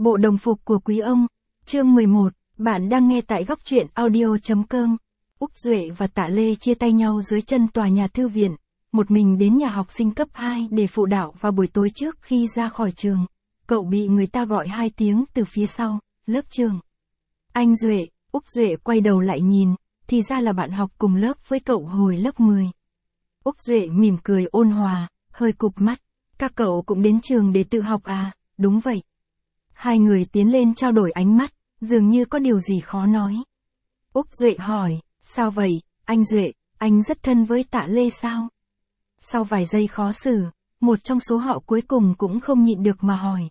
Bộ đồng phục của quý ông. Chương 11, bạn đang nghe tại góc truyện audio.com. Úc Duệ và Tạ Lê chia tay nhau dưới chân tòa nhà thư viện, một mình đến nhà học sinh cấp 2 để phụ đạo vào buổi tối trước khi ra khỏi trường. Cậu bị người ta gọi 2 tiếng từ phía sau, lớp trường. Anh Duệ, Úc Duệ quay đầu lại nhìn, thì ra là bạn học cùng lớp với cậu hồi lớp 10. Úc Duệ mỉm cười ôn hòa, hơi cụp mắt. Các cậu cũng đến trường để tự học à? Đúng vậy. Hai người tiến lên trao đổi ánh mắt, dường như có điều gì khó nói. Úc Duệ hỏi, sao vậy, anh Duệ, anh rất thân với Tạ Lê sao? Sau vài giây khó xử, một trong số họ cuối cùng cũng không nhịn được mà hỏi.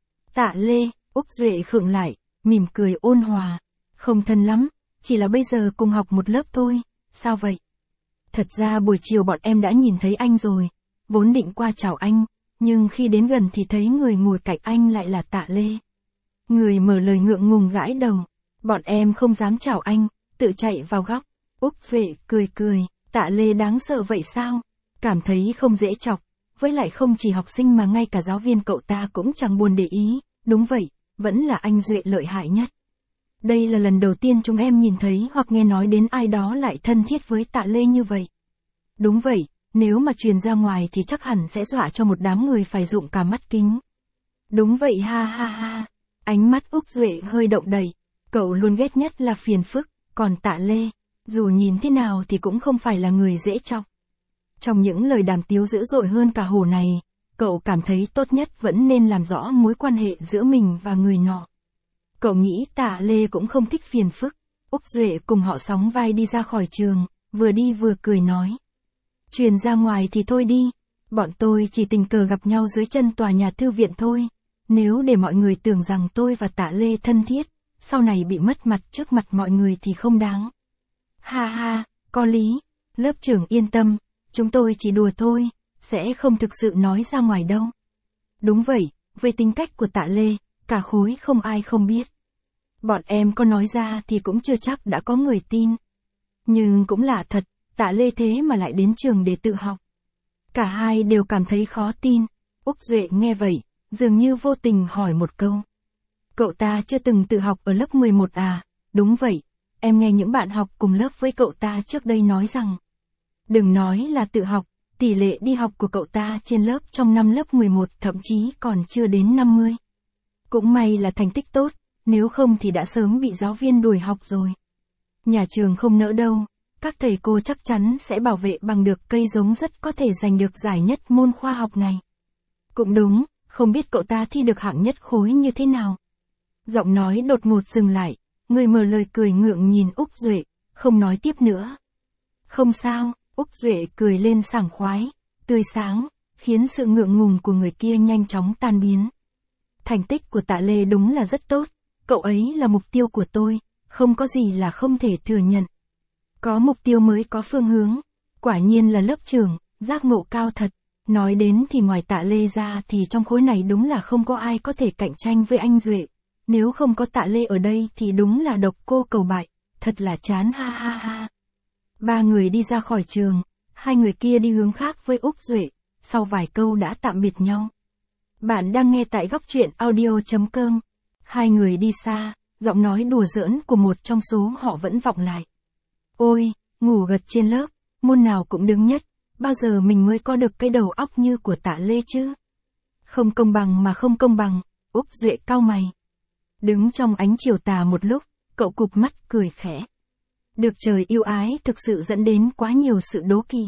Tạ Lê, Úc Duệ khựng lại, mỉm cười ôn hòa. Không thân lắm, chỉ là bây giờ cùng học một lớp thôi. Sao vậy? Thật ra buổi chiều bọn em đã nhìn thấy anh rồi, vốn định qua chào anh, nhưng khi đến gần thì thấy người ngồi cạnh anh lại là Tạ Lê. Người mở lời ngượng ngùng gãi đầu. Bọn em không dám chào anh, tự chạy vào góc. Úc Duệ cười cười, Tạ Lê đáng sợ vậy sao? Cảm thấy không dễ chọc, với lại không chỉ học sinh mà ngay cả giáo viên cậu ta cũng chẳng buồn để ý. Đúng vậy, vẫn là anh Duệ lợi hại nhất. Đây là lần đầu tiên chúng em nhìn thấy hoặc nghe nói đến ai đó lại thân thiết với Tạ Lê như vậy. Đúng vậy, nếu mà truyền ra ngoài thì chắc hẳn sẽ dọa cho một đám người phải rụng cả mắt kính. Đúng vậy ha ha ha. Ánh mắt Úc Duệ hơi động đậy. Cậu luôn ghét nhất là phiền phức, còn Tạ Lê, dù nhìn thế nào thì cũng không phải là người dễ chọc. Trong những lời đàm tiếu dữ dội hơn cả hổ này, cậu cảm thấy tốt nhất vẫn nên làm rõ mối quan hệ giữa mình và người nọ. Cậu nghĩ Tạ Lê cũng không thích phiền phức. Úc Duệ cùng họ sóng vai đi ra khỏi trường, vừa đi vừa cười nói. Truyền ra ngoài thì thôi đi, bọn tôi chỉ tình cờ gặp nhau dưới chân tòa nhà thư viện thôi. Nếu để mọi người tưởng rằng tôi và Tạ Lê thân thiết, sau này bị mất mặt trước mặt mọi người thì không đáng. Ha ha, có lý, lớp trưởng yên tâm, chúng tôi chỉ đùa thôi, sẽ không thực sự nói ra ngoài đâu. Đúng vậy, về tính cách của Tạ Lê, cả khối không ai không biết. Bọn em có nói ra thì cũng chưa chắc đã có người tin. Nhưng cũng lạ thật, Tạ Lê thế mà lại đến trường để tự học. Cả hai đều cảm thấy khó tin. Úc Duệ nghe vậy, dường như vô tình hỏi một câu. Cậu ta chưa từng tự học ở lớp 11 à? Đúng vậy, em nghe những bạn học cùng lớp với cậu ta trước đây nói rằng. Đừng nói là tự học, tỷ lệ đi học của cậu ta trên lớp trong năm lớp 11 thậm chí còn chưa đến 50. Cũng may là thành tích tốt, nếu không thì đã sớm bị giáo viên đuổi học rồi. Nhà trường không nỡ đâu, các thầy cô chắc chắn sẽ bảo vệ bằng được cây giống rất có thể giành được giải nhất môn khoa học này. Cũng đúng, không biết cậu ta thi được hạng nhất khối như thế nào. Giọng nói đột ngột dừng lại, người mở lời cười ngượng nhìn Úc Duệ, không nói tiếp nữa. Không sao, Úc Duệ cười lên sảng khoái, tươi sáng, khiến sự ngượng ngùng của người kia nhanh chóng tan biến. Thành tích của Tạ Lê đúng là rất tốt, cậu ấy là mục tiêu của tôi, không có gì là không thể thừa nhận. Có mục tiêu mới có phương hướng, quả nhiên là lớp trưởng, giác ngộ cao thật. Nói đến thì ngoài Tạ Lê ra thì trong khối này đúng là không có ai có thể cạnh tranh với anh Duệ. Nếu không có Tạ Lê ở đây thì đúng là độc cô cầu bại, thật là chán ha ha ha. Ba người đi ra khỏi trường, hai người kia đi hướng khác với Úc Duệ, sau vài câu đã tạm biệt nhau. Bạn đang nghe tại góc truyện audio.com. Hai người đi xa, giọng nói đùa giỡn của một trong số họ vẫn vọng lại. Ôi, ngủ gật trên lớp, môn nào cũng đứng nhất, bao giờ mình mới có được cái đầu óc như của Tạ Lê chứ? Không công bằng mà không công bằng, Úc Duệ cau mày. Đứng trong ánh chiều tà một lúc, cậu cụp mắt cười khẽ. Được trời yêu ái thực sự dẫn đến quá nhiều sự đố kỵ.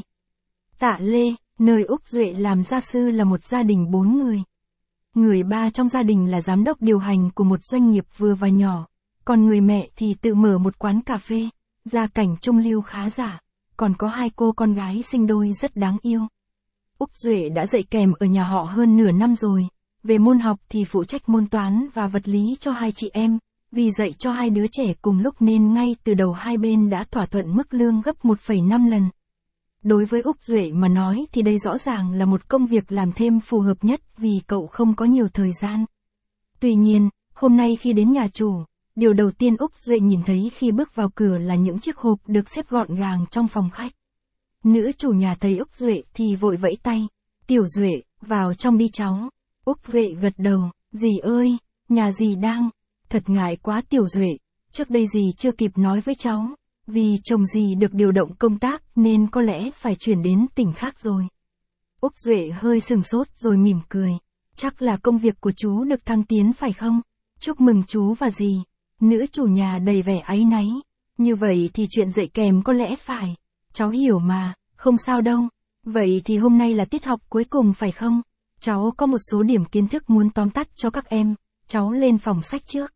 Tạ Lê, nơi Úc Duệ làm gia sư là một gia đình 4 người. Người ba trong gia đình là giám đốc điều hành của một doanh nghiệp vừa và nhỏ, còn người mẹ thì tự mở một quán cà phê, gia cảnh trung lưu khá giả, còn có 2 cô con gái sinh đôi rất đáng yêu. Úc Duệ đã dạy kèm ở nhà họ hơn nửa năm rồi, về môn học thì phụ trách môn toán và vật lý cho 2 chị em, vì dạy cho 2 đứa trẻ cùng lúc nên ngay từ đầu hai bên đã thỏa thuận mức lương gấp 1,5 lần. Đối với Úc Duệ mà nói thì đây rõ ràng là một công việc làm thêm phù hợp nhất vì cậu không có nhiều thời gian. Tuy nhiên, hôm nay khi đến nhà chủ, điều đầu tiên Úc Duệ nhìn thấy khi bước vào cửa là những chiếc hộp được xếp gọn gàng trong phòng khách. Nữ chủ nhà thấy Úc Duệ thì vội vẫy tay. Tiểu Duệ, vào trong đi cháu. Úc Duệ gật đầu, dì ơi, nhà dì đang. Thật ngại quá Tiểu Duệ, trước đây dì chưa kịp nói với cháu, vì chồng dì được điều động công tác nên có lẽ phải chuyển đến tỉnh khác rồi. Úc Duệ hơi sừng sốt rồi mỉm cười. Chắc là công việc của chú được thăng tiến phải không? Chúc mừng chú và dì. Nữ chủ nhà đầy vẻ áy náy. Như vậy thì chuyện dạy kèm có lẽ phải. Cháu hiểu mà, không sao đâu. Vậy thì hôm nay là tiết học cuối cùng phải không? Cháu có một số điểm kiến thức muốn tóm tắt cho các em. Cháu lên phòng sách trước.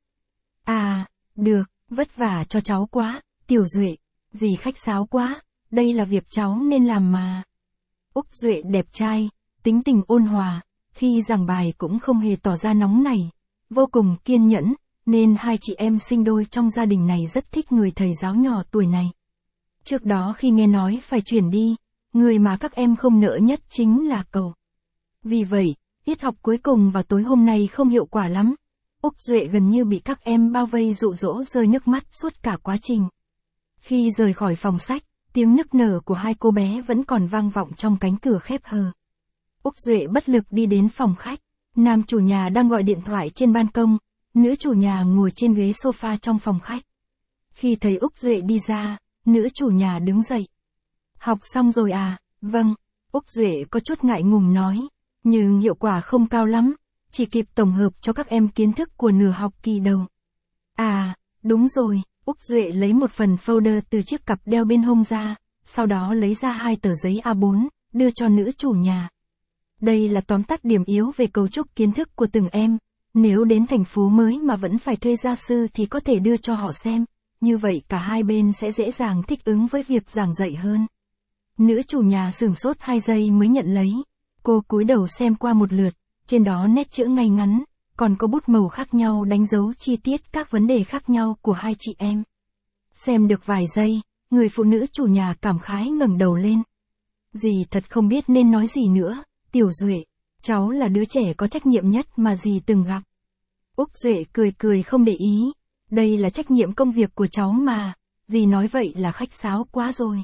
À, được, vất vả cho cháu quá, Tiểu Duệ. Dì khách sáo quá, đây là việc cháu nên làm mà. Úc Duệ đẹp trai, tính tình ôn hòa, khi giảng bài cũng không hề tỏ ra nóng nảy, vô cùng kiên nhẫn, nên hai chị em sinh đôi trong gia đình này rất thích người thầy giáo nhỏ tuổi này. Trước đó khi nghe nói phải chuyển đi, người mà các em không nỡ nhất chính là cậu. Vì vậy, tiết học cuối cùng vào tối hôm nay không hiệu quả lắm. Úc Duệ gần như bị các em bao vây dụ dỗ rơi nước mắt suốt cả quá trình. Khi rời khỏi phòng sách, tiếng nức nở của hai cô bé vẫn còn vang vọng trong cánh cửa khép hờ. Úc Duệ bất lực đi đến phòng khách. Nam chủ nhà đang gọi điện thoại trên ban công, nữ chủ nhà ngồi trên ghế sofa trong phòng khách. Khi thấy Úc Duệ đi ra, nữ chủ nhà đứng dậy. Học xong rồi à? Vâng. Úc Duệ có chút ngại ngùng nói, nhưng hiệu quả không cao lắm, chỉ kịp tổng hợp cho các em kiến thức của nửa học kỳ đầu. À, đúng rồi. Úc Duệ lấy một phần folder từ chiếc cặp đeo bên hông ra, sau đó lấy ra 2 tờ giấy A4, đưa cho nữ chủ nhà. Đây là tóm tắt điểm yếu về cấu trúc kiến thức của từng em. Nếu đến thành phố mới mà vẫn phải thuê gia sư thì có thể đưa cho họ xem. Như vậy cả hai bên sẽ dễ dàng thích ứng với việc giảng dạy hơn. Nữ chủ nhà sửng sốt 2 giây mới nhận lấy. Cô cúi đầu xem qua một lượt, trên đó nét chữ ngay ngắn, còn có bút màu khác nhau đánh dấu chi tiết các vấn đề khác nhau của hai chị em. Xem được vài giây, người phụ nữ chủ nhà cảm khái ngẩng đầu lên. Dì thật không biết nên nói gì nữa, Tiểu Duệ, cháu là đứa trẻ có trách nhiệm nhất mà dì từng gặp. Úc Duệ cười cười không để ý, đây là trách nhiệm công việc của cháu mà, dì nói vậy là khách sáo quá rồi.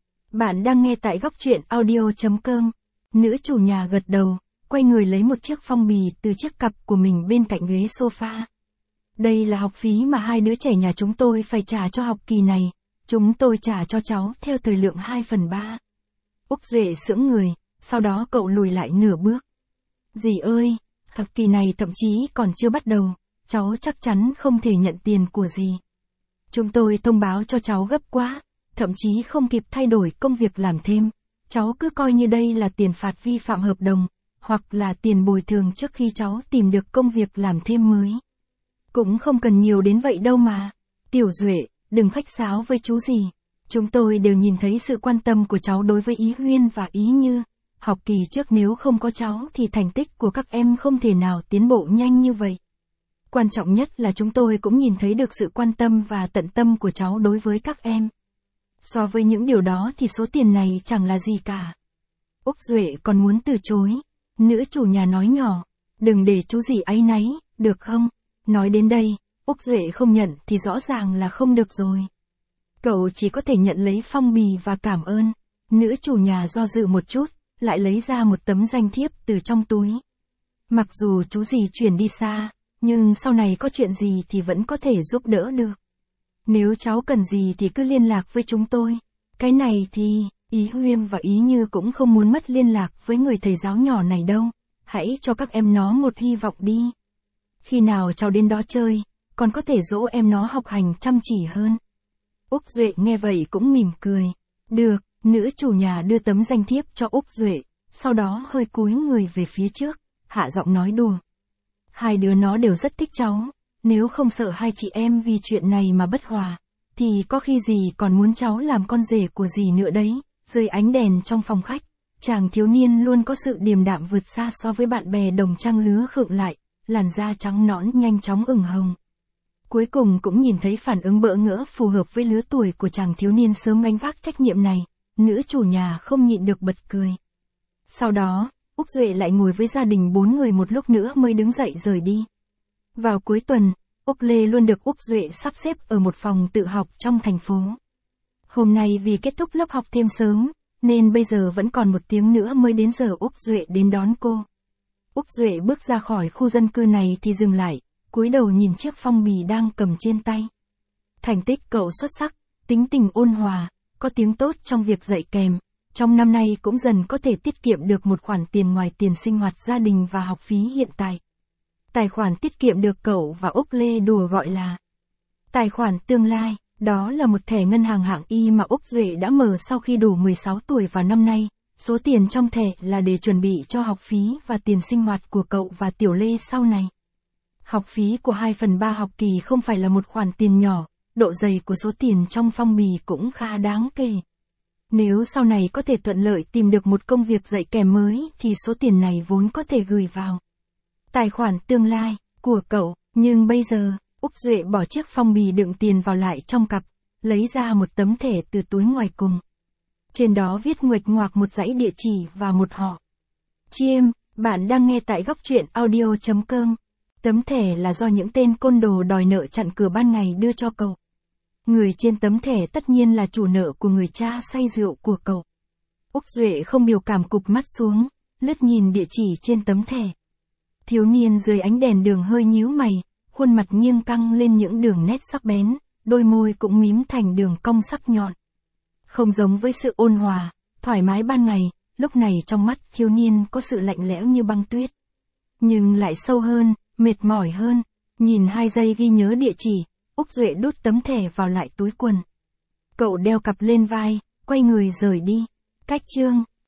Bạn đang nghe tại góc truyện audio.com. Nữ chủ nhà gật đầu, quay người lấy một chiếc phong bì từ chiếc cặp của mình bên cạnh ghế sofa. Đây là học phí mà hai đứa trẻ nhà chúng tôi phải trả cho học kỳ này, chúng tôi trả cho cháu theo thời lượng 2/3. Úc Duệ sững người, sau đó cậu lùi lại nửa bước. Dì ơi, học kỳ này thậm chí còn chưa bắt đầu, cháu chắc chắn không thể nhận tiền của dì. Chúng tôi thông báo cho cháu gấp quá, thậm chí không kịp thay đổi công việc làm thêm, cháu cứ coi như đây là tiền phạt vi phạm hợp đồng, hoặc là tiền bồi thường trước khi cháu tìm được công việc làm thêm mới. Cũng không cần nhiều đến vậy đâu mà. Tiểu Duệ, đừng khách sáo với chú gì. Chúng tôi đều nhìn thấy sự quan tâm của cháu đối với Ý Huyên và Ý Như. Học kỳ trước nếu không có cháu thì thành tích của các em không thể nào tiến bộ nhanh như vậy. Quan trọng nhất là chúng tôi cũng nhìn thấy được sự quan tâm và tận tâm của cháu đối với các em. So với những điều đó thì số tiền này chẳng là gì cả. Úc Duệ còn muốn từ chối. Nữ chủ nhà nói nhỏ, đừng để chú gì áy náy, được không? Nói đến đây, Úc Duệ không nhận thì rõ ràng là không được rồi. Cậu chỉ có thể nhận lấy phong bì và cảm ơn. Nữ chủ nhà do dự một chút, lại lấy ra một tấm danh thiếp từ trong túi. Mặc dù chú gì chuyển đi xa, nhưng sau này có chuyện gì thì vẫn có thể giúp đỡ được. Nếu cháu cần gì thì cứ liên lạc với chúng tôi. Cái này thì, Ý Huyên và Ý Như cũng không muốn mất liên lạc với người thầy giáo nhỏ này đâu. Hãy cho các em nó một hy vọng đi. Khi nào cháu đến đó chơi, còn có thể dỗ em nó học hành chăm chỉ hơn. Úc Duệ nghe vậy cũng mỉm cười. Được, nữ chủ nhà đưa tấm danh thiếp cho Úc Duệ, sau đó hơi cúi người về phía trước, hạ giọng nói đùa. Hai đứa nó đều rất thích cháu, nếu không sợ hai chị em vì chuyện này mà bất hòa, thì có khi dì còn muốn cháu làm con rể của dì nữa đấy. Dưới ánh đèn trong phòng khách, chàng thiếu niên luôn có sự điềm đạm vượt xa so với bạn bè đồng trang lứa khựng lại, làn da trắng nõn nhanh chóng ửng hồng. Cuối cùng cũng nhìn thấy phản ứng bỡ ngỡ phù hợp với lứa tuổi của chàng thiếu niên sớm gánh vác trách nhiệm này, nữ chủ nhà không nhịn được bật cười. Sau đó, Úc Duệ lại ngồi với gia đình 4 người một lúc nữa mới đứng dậy rời đi. Vào cuối tuần, Úc Lê luôn được Úc Duệ sắp xếp ở một phòng tự học trong thành phố. Hôm nay vì kết thúc lớp học thêm sớm, nên bây giờ vẫn còn 1 tiếng nữa mới đến giờ Úc Duệ đến đón cô. Úc Duệ bước ra khỏi khu dân cư này thì dừng lại, cúi đầu nhìn chiếc phong bì đang cầm trên tay. Thành tích cậu xuất sắc, tính tình ôn hòa, có tiếng tốt trong việc dạy kèm, trong năm nay cũng dần có thể tiết kiệm được một khoản tiền ngoài tiền sinh hoạt gia đình và học phí hiện tại. Tài khoản tiết kiệm được cậu và Úc Lê đùa gọi là tài khoản tương lai, đó là một thẻ ngân hàng hạng Y mà Úc Duệ đã mở sau khi đủ 16 tuổi vào năm nay. Số tiền trong thẻ là để chuẩn bị cho học phí và tiền sinh hoạt của cậu và Tiểu Lê sau này. Học phí của 2/3 học kỳ không phải là một khoản tiền nhỏ, độ dày của số tiền trong phong bì cũng khá đáng kể. Nếu sau này có thể thuận lợi tìm được một công việc dạy kèm mới thì số tiền này vốn có thể gửi vào tài khoản tương lai của cậu, nhưng bây giờ, Úc Duệ bỏ chiếc phong bì đựng tiền vào lại trong cặp, lấy ra một tấm thẻ từ túi ngoài cùng. Trên đó viết nguệch ngoạc một dãy địa chỉ và một họ. Chiêm, bạn đang nghe tại góc truyện audio.com. Tấm thẻ là do những tên côn đồ đòi nợ chặn cửa ban ngày đưa cho cậu. Người trên tấm thẻ tất nhiên là chủ nợ của người cha say rượu của cậu. Úc Duệ không biểu cảm cụp mắt xuống, lướt nhìn địa chỉ trên tấm thẻ. Thiếu niên dưới ánh đèn đường hơi nhíu mày, khuôn mặt nghiêng căng lên những đường nét sắc bén, đôi môi cũng mím thành đường cong sắc nhọn. Không giống với sự ôn hòa, thoải mái ban ngày, lúc này trong mắt thiếu niên có sự lạnh lẽo như băng tuyết. Nhưng lại sâu hơn, mệt mỏi hơn. Nhìn 2 giây ghi nhớ địa chỉ, Úc Duệ đút tấm thẻ vào lại túi quần. Cậu đeo cặp lên vai, quay người rời đi. Cách chương